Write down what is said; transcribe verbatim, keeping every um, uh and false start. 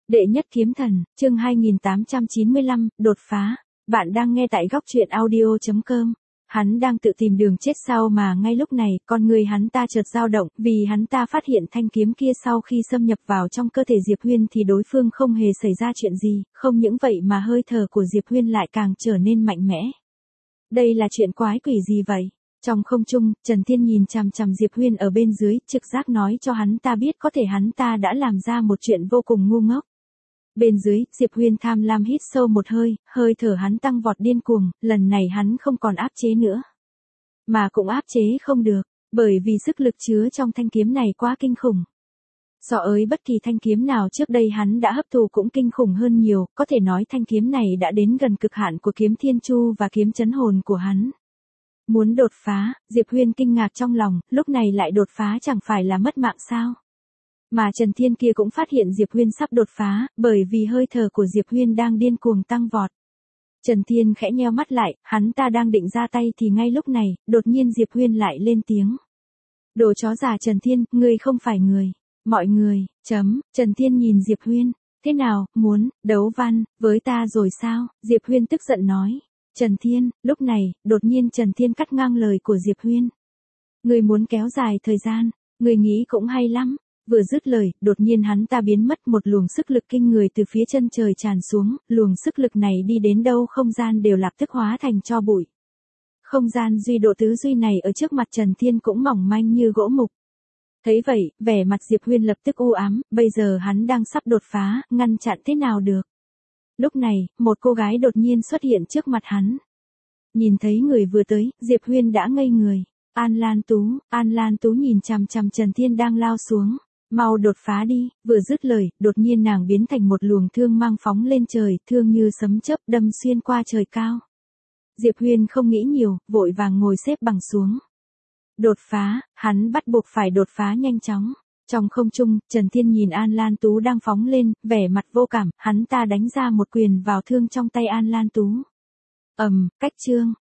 Đệ nhất kiếm thần, chương hai nghìn tám trăm chín mươi lăm, đột phá. Bạn đang nghe tại góc truyện audio chấm com. Hắn đang tự tìm đường chết sao mà ngay lúc này, con người hắn ta chợt dao động, vì hắn ta phát hiện thanh kiếm kia sau khi xâm nhập vào trong cơ thể Diệp Huyên thì đối phương không hề xảy ra chuyện gì, không những vậy mà hơi thở của Diệp Huyên lại càng trở nên mạnh mẽ. Đây là chuyện quái quỷ gì vậy? Trong không trung, Trần Thiên nhìn chằm chằm Diệp Huyên ở bên dưới, trực giác nói cho hắn ta biết có thể hắn ta đã làm ra một chuyện vô cùng ngu ngốc. Bên dưới, Diệp Huyên tham lam hít sâu một hơi, hơi thở hắn tăng vọt điên cuồng, lần này hắn không còn áp chế nữa. Mà cũng áp chế không được, bởi vì sức lực chứa trong thanh kiếm này quá kinh khủng. So với bất kỳ thanh kiếm nào trước đây hắn đã hấp thụ cũng kinh khủng hơn nhiều, có thể nói thanh kiếm này đã đến gần cực hạn của kiếm thiên chu và kiếm chấn hồn của hắn. Muốn đột phá, Diệp Huyên kinh ngạc trong lòng, lúc này lại đột phá chẳng phải là mất mạng sao? Mà Trần Thiên kia cũng phát hiện Diệp Huyên sắp đột phá, bởi vì hơi thở của Diệp Huyên đang điên cuồng tăng vọt. Trần Thiên khẽ nheo mắt lại, hắn ta đang định ra tay thì ngay lúc này, đột nhiên Diệp Huyên lại lên tiếng. Đồ chó già Trần Thiên, ngươi không phải người. Mọi người, chấm, Trần Thiên nhìn Diệp Huyên. Thế nào, muốn, đấu văn, với ta rồi sao? Diệp Huyên tức giận nói. Trần Thiên, lúc này, đột nhiên Trần Thiên cắt ngang lời của Diệp Huyên. Ngươi muốn kéo dài thời gian, ngươi nghĩ cũng hay lắm. Vừa dứt lời, đột nhiên hắn ta biến mất, một luồng sức lực kinh người từ phía chân trời tràn xuống, luồng sức lực này đi đến đâu không gian đều lập tức hóa thành tro bụi. Không gian duy độ tứ duy này ở trước mặt Trần Thiên cũng mỏng manh như gỗ mục. Thấy vậy, vẻ mặt Diệp Huyên lập tức u ám, bây giờ hắn đang sắp đột phá, ngăn chặn thế nào được. Lúc này, một cô gái đột nhiên xuất hiện trước mặt hắn. Nhìn thấy người vừa tới, Diệp Huyên đã ngây người. An Lan Tú, An Lan Tú nhìn chằm chằm Trần Thiên đang lao xuống. Mau đột phá đi, vừa dứt lời, đột nhiên nàng biến thành một luồng thương mang phóng lên trời, thương như sấm chớp đâm xuyên qua trời cao. Diệp Huyên không nghĩ nhiều, vội vàng ngồi xếp bằng xuống. Đột phá, hắn bắt buộc phải đột phá nhanh chóng. Trong không trung, Trần Thiên nhìn An Lan Tú đang phóng lên, vẻ mặt vô cảm, hắn ta đánh ra một quyền vào thương trong tay An Lan Tú. Ầm, cách chương,